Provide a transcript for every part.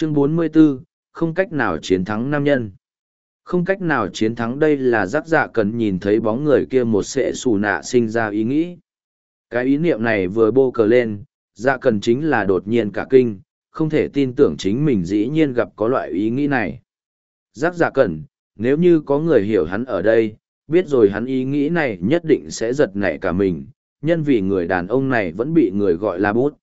Chương 44, không cách nào chiến thắng nam nhân. Không cách nào chiến thắng, đây là giác dạ cần nhìn thấy bóng người kia một sệ xù nạ sinh ra ý nghĩ. Cái ý niệm này vừa bô cờ lên, dạ cần chính là đột nhiên cả kinh, không thể tin tưởng chính mình dĩ nhiên gặp có loại ý nghĩ này. Giác dạ cần, nếu như có người hiểu hắn ở đây, biết rồi hắn ý nghĩ này nhất định sẽ giật nảy cả mình, nhân vì người đàn ông này vẫn bị người gọi là bút.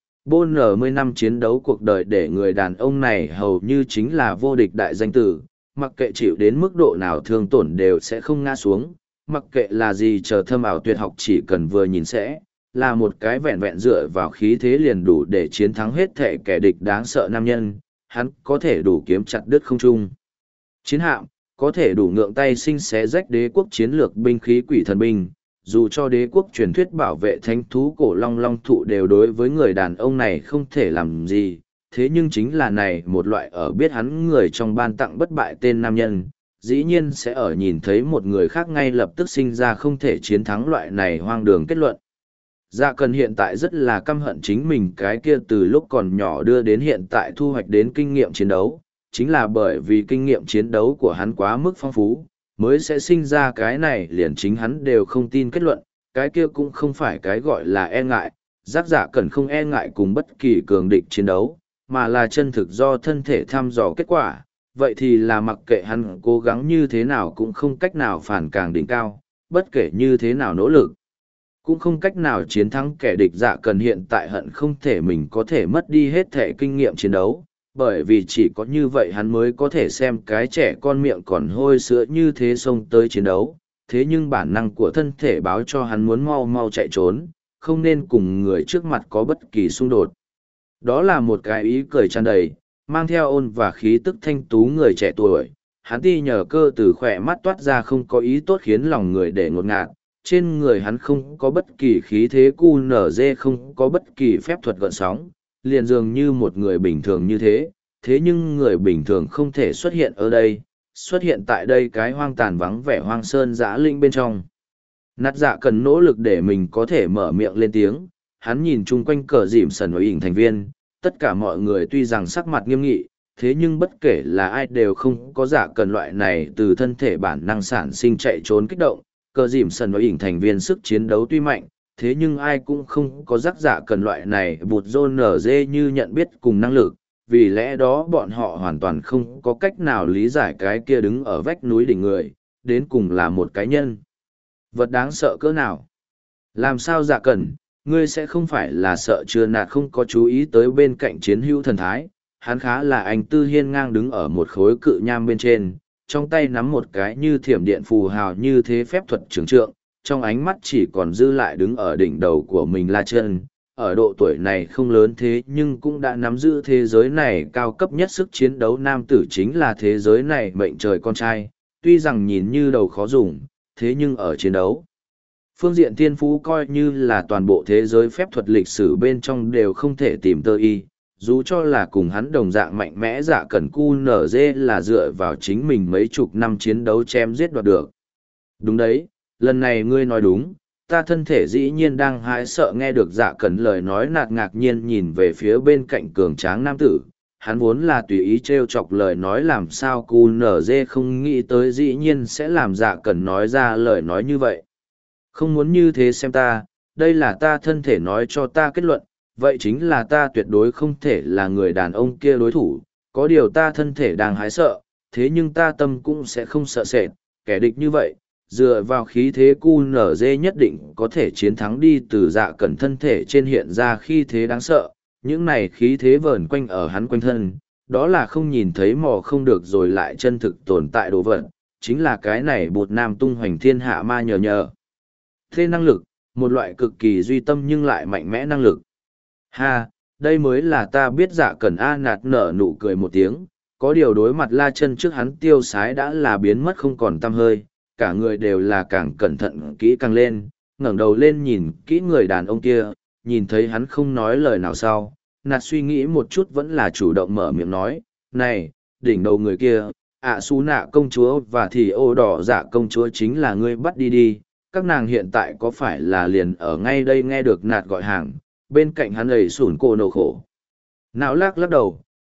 40 năm chiến đấu cuộc đời để người đàn ông này hầu như chính là vô địch đại danh tử, mặc kệ chịu đến mức độ nào thương tổn đều sẽ không ngã xuống, mặc kệ là gì chờ thâm ảo tuyệt học chỉ cần vừa nhìn sẽ, là một cái vẹn vẹn dựa vào khí thế liền đủ để chiến thắng hết thể kẻ địch đáng sợ nam nhân, hắn có thể đủ kiếm chặt đứt không trung chiến hạm, có thể đủ ngượng tay sinh xé rách đế quốc chiến lược binh khí quỷ thần binh. Dù cho đế quốc truyền thuyết bảo vệ thánh thú cổ long long thụ đều đối với người đàn ông này không thể làm gì, thế nhưng chính là này một loại ở biết hắn người trong ban tặng bất bại tên nam nhân, dĩ nhiên sẽ ở nhìn thấy một người khác ngay lập tức sinh ra không thể chiến thắng loại này hoang đường kết luận. Dạ cần hiện tại rất là căm hận chính mình cái kia từ lúc còn nhỏ đưa đến hiện tại thu hoạch đến kinh nghiệm chiến đấu, chính là bởi vì kinh nghiệm chiến đấu của hắn quá mức phong phú, mới sẽ sinh ra cái này liền chính hắn đều không tin kết luận, cái kia cũng không phải cái gọi là e ngại, giác giả cần không e ngại cùng bất kỳ cường địch chiến đấu, mà là chân thực do thân thể thăm dò kết quả, vậy thì là mặc kệ hắn cố gắng như thế nào cũng không cách nào phản càng đỉnh cao, bất kể như thế nào nỗ lực, cũng không cách nào chiến thắng kẻ địch. Dạ cần hiện tại hận không thể mình có thể mất đi hết thể kinh nghiệm chiến đấu, bởi vì chỉ có như vậy hắn mới có thể xem cái trẻ con miệng còn hôi sữa như thế xông tới chiến đấu, thế nhưng bản năng của thân thể báo cho hắn muốn mau mau chạy trốn, không nên cùng người trước mặt có bất kỳ xung đột. Đó là một cái ý cười tràn đầy, mang theo ôn và khí tức thanh tú người trẻ tuổi, hắn ti nhờ cơ từ khỏe mắt toát ra không có ý tốt khiến lòng người để ngột ngạt, trên người hắn không có bất kỳ khí thế cu nở dê, không có bất kỳ phép thuật gợn sóng, liền dường như một người bình thường như thế, thế nhưng người bình thường không thể xuất hiện ở đây, xuất hiện tại đây cái hoang tàn vắng vẻ hoang sơn dã linh bên trong. Nát dạ cần nỗ lực để mình có thể mở miệng lên tiếng, hắn nhìn chung quanh cờ dìm sần và ỉn thành viên, tất cả mọi người tuy rằng sắc mặt nghiêm nghị, thế nhưng bất kể là ai đều không có dạ cần loại này từ thân thể bản năng sản sinh chạy trốn kích động, cờ dìm sần và ỉn thành viên sức chiến đấu tuy mạnh, thế nhưng ai cũng không có giác dạ cần loại này bụt rôn nở dê như nhận biết cùng năng lực, vì lẽ đó bọn họ hoàn toàn không có cách nào lý giải cái kia đứng ở vách núi đỉnh người, đến cùng là một cái nhân vật đáng sợ cỡ nào. Làm sao dạ cần, ngươi sẽ không phải là sợ chưa nạt không có chú ý tới bên cạnh chiến hữu thần thái, hắn khá là anh tư hiên ngang đứng ở một khối cự nham bên trên, trong tay nắm một cái như thiểm điện phù hào như thế phép thuật trường trượng, trong ánh mắt chỉ còn dư lại đứng ở đỉnh đầu của mình La Chân. Ở độ tuổi này không lớn thế nhưng cũng đã nắm giữ thế giới này cao cấp nhất sức chiến đấu nam tử, chính là thế giới này mệnh trời con trai, tuy rằng nhìn như đầu khó dùng, thế nhưng ở chiến đấu phương diện thiên phú coi như là toàn bộ thế giới phép thuật lịch sử bên trong đều không thể tìm tơ y, dù cho là cùng hắn đồng dạng mạnh mẽ dạ cẩn cu nở dê là dựa vào chính mình mấy chục năm chiến đấu chém giết đoạt được. Đúng đấy, lần này ngươi nói đúng, ta thân thể dĩ nhiên đang hãi sợ. Nghe được dạ cẩn lời nói, nạt ngạc nhiên nhìn về phía bên cạnh cường tráng nam tử, hắn vốn là tùy ý trêu chọc lời nói, làm sao cu nở dê không nghĩ tới dĩ nhiên sẽ làm dạ cẩn nói ra lời nói như vậy. Không muốn như thế xem ta, đây là ta thân thể nói cho ta kết luận, vậy chính là ta tuyệt đối không thể là người đàn ông kia đối thủ, có điều ta thân thể đang hái sợ, thế nhưng ta tâm cũng sẽ không sợ sệt, kẻ địch như vậy, dựa vào khí thế cu nở dê nhất định có thể chiến thắng đi. Từ dạ cẩn thân thể trên hiện ra khí thế đáng sợ, những này khí thế vờn quanh ở hắn quanh thân, đó là không nhìn thấy mò không được rồi lại chân thực tồn tại đồ vật, chính là cái này bột nam tung hoành thiên hạ ma nhờ. Thế năng lực, một loại cực kỳ duy tâm nhưng lại mạnh mẽ năng lực. Ha, đây mới là ta biết. Dạ cẩn a nạt nở nụ cười một tiếng, có điều đối mặt La Chân trước hắn tiêu sái đã là biến mất không còn tăm hơi, cả người đều là càng cẩn thận kỹ càng lên, ngẩng đầu lên nhìn kỹ người đàn ông kia, nhìn thấy hắn không nói lời nào sau, nạt suy nghĩ một chút vẫn là chủ động mở miệng nói, này, đỉnh đầu người kia, ạ Xú Nạ công chúa và thì ô đỏ dạ công chúa chính là ngươi bắt đi đi, các nàng hiện tại có phải là liền ở ngay đây. Nghe được nạt gọi hàng, bên cạnh hắn ấy sủn cô nổ khổ não lắc lắc đầu,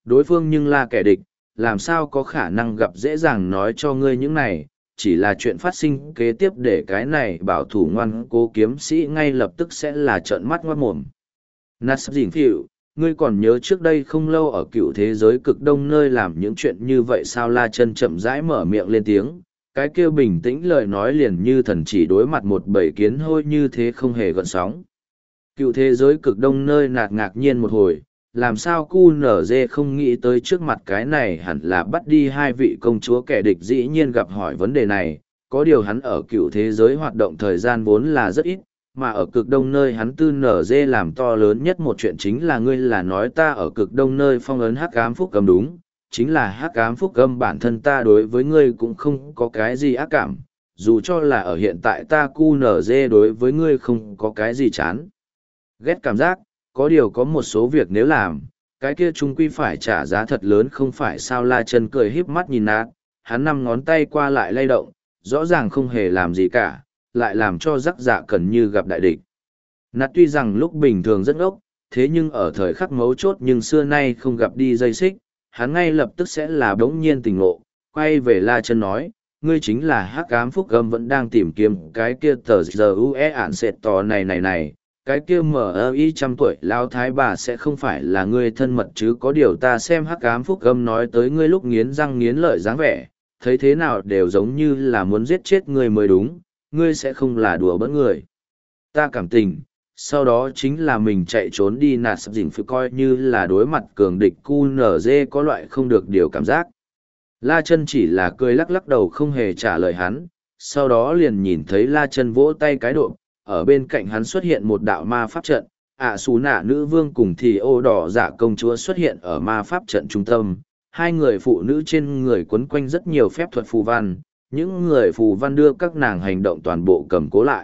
đối phương nhưng là kẻ địch, làm sao có khả năng gặp dễ dàng nói cho ngươi những này, chỉ là chuyện phát sinh kế tiếp để cái này bảo thủ ngoan cố kiếm sĩ ngay lập tức sẽ là trợn mắt ngoát mồm. Nát dình phịu, ngươi còn nhớ trước đây không lâu ở cựu thế giới cực đông nơi làm những chuyện như vậy sao? La Chân chậm rãi mở miệng lên tiếng, cái kia bình tĩnh lời nói liền như thần chỉ đối mặt một bầy kiến hôi như thế không hề gợn sóng. Cựu thế giới cực đông nơi nạt ngạc nhiên một hồi, làm sao QNZ không nghĩ tới trước mặt cái này hẳn là bắt đi hai vị công chúa kẻ địch, dĩ nhiên gặp hỏi vấn đề này, có điều hắn ở cựu thế giới hoạt động thời gian vốn là rất ít, mà ở cực đông nơi hắn tư nở dê làm to lớn nhất một chuyện chính là ngươi là nói ta ở cực đông nơi phong ấn hắc ám phúc âm. Đúng, chính là hắc ám phúc âm. Bản thân ta đối với ngươi cũng không có cái gì ác cảm, dù cho là ở hiện tại ta QNZ đối với ngươi không có cái gì chán ghét cảm giác, có điều có một số việc nếu làm, cái kia chúng quy phải trả giá thật lớn không phải sao? La Chân cười híp mắt nhìn nạt, hắn năm ngón tay qua lại lay động, rõ ràng không hề làm gì cả, lại làm cho rắc dạ cần như gặp đại địch. Nạt tuy rằng lúc bình thường rất ngốc, thế nhưng ở thời khắc mấu chốt nhưng xưa nay không gặp đi dây xích, hắn ngay lập tức sẽ là đống nhiên tỉnh ngộ, quay về La Chân nói, ngươi chính là hắc ám phúc âm vẫn đang tìm kiếm cái kia tờ giờ UE ản sệt tò này, cái kia MI 100 tuổi lao thái bà sẽ không phải là ngươi thân mật chứ? Có điều ta xem hắc ám phúc âm nói tới ngươi lúc nghiến răng nghiến lợi dáng vẻ, thấy thế nào đều giống như là muốn giết chết ngươi mới đúng, ngươi sẽ không là đùa bỡn người. Ta cảm tình, sau đó chính là mình chạy trốn đi. Nạt sắp dình phải coi như là đối mặt cường địch QNZ có loại không được điều cảm giác. La Chân chỉ là cười lắc lắc đầu không hề trả lời hắn, sau đó liền nhìn thấy La Chân vỗ tay cái độ, ở bên cạnh hắn xuất hiện một đạo ma pháp trận, Xù Nạ nữ vương cùng thì ô đỏ dạ công chúa xuất hiện ở ma pháp trận trung tâm, hai người phụ nữ trên người quấn quanh rất nhiều phép thuật phù văn, những người phù văn đưa các nàng hành động toàn bộ cầm cố lại.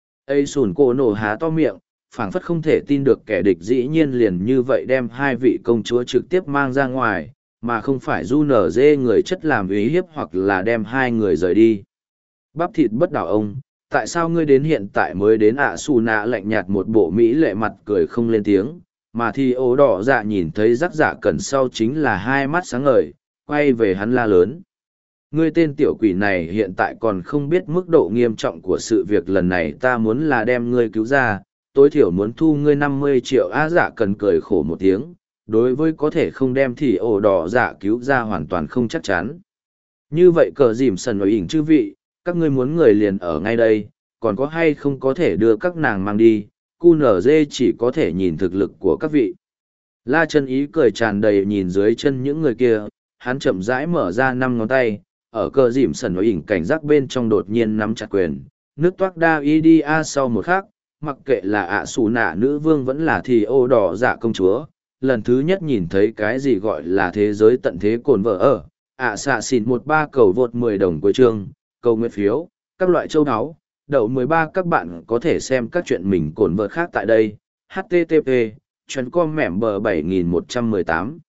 Sùn cô nổ há to miệng, phảng phất không thể tin được kẻ địch dĩ nhiên liền như vậy đem hai vị công chúa trực tiếp mang ra ngoài, mà không phải du nở dê người chất làm uy hiếp hoặc là đem hai người rời đi. Bắp thịt bất đảo ông, tại sao ngươi đến hiện tại mới đến? Xù Nạ lạnh nhạt một bộ mỹ lệ mặt cười không lên tiếng, mà thì ố đỏ dạ nhìn thấy rắc dạ cẩn sau chính là hai mắt sáng ngời, quay về hắn la lớn. Ngươi tên tiểu quỷ này hiện tại còn không biết mức độ nghiêm trọng của sự việc lần này, ta muốn là đem ngươi cứu ra, tối thiểu muốn thu ngươi 50 triệu. Dạ cần cười khổ một tiếng, đối với có thể không đem thì ổ đỏ dạ cứu ra hoàn toàn không chắc chắn. Như vậy cờ dìm sần ở ỉnh chư vị, các ngươi muốn người liền ở ngay đây, còn có hay không có thể đưa các nàng mang đi, QNZ chỉ có thể nhìn thực lực của các vị. La Chân ý cười tràn đầy nhìn dưới chân những người kia, hắn chậm rãi mở ra 5 ngón tay, ở cờ dìm sần ở ỉnh cảnh giác bên trong đột nhiên nắm chặt quyền, nước toát đa idia sau một khắc, mặc kệ là Xù Nạ nữ vương vẫn là thì ô đỏ dạ công chúa, lần thứ nhất nhìn thấy cái gì gọi là thế giới tận thế cồn vợ ở, xạ xỉn 13 cầu vượt 10 đồng cuối chương, cầu nguyện phiếu, các loại châu áo, đậu 13. Các bạn có thể xem các chuyện mình cồn vợ khác tại đây, http://com mẻm bờ 7118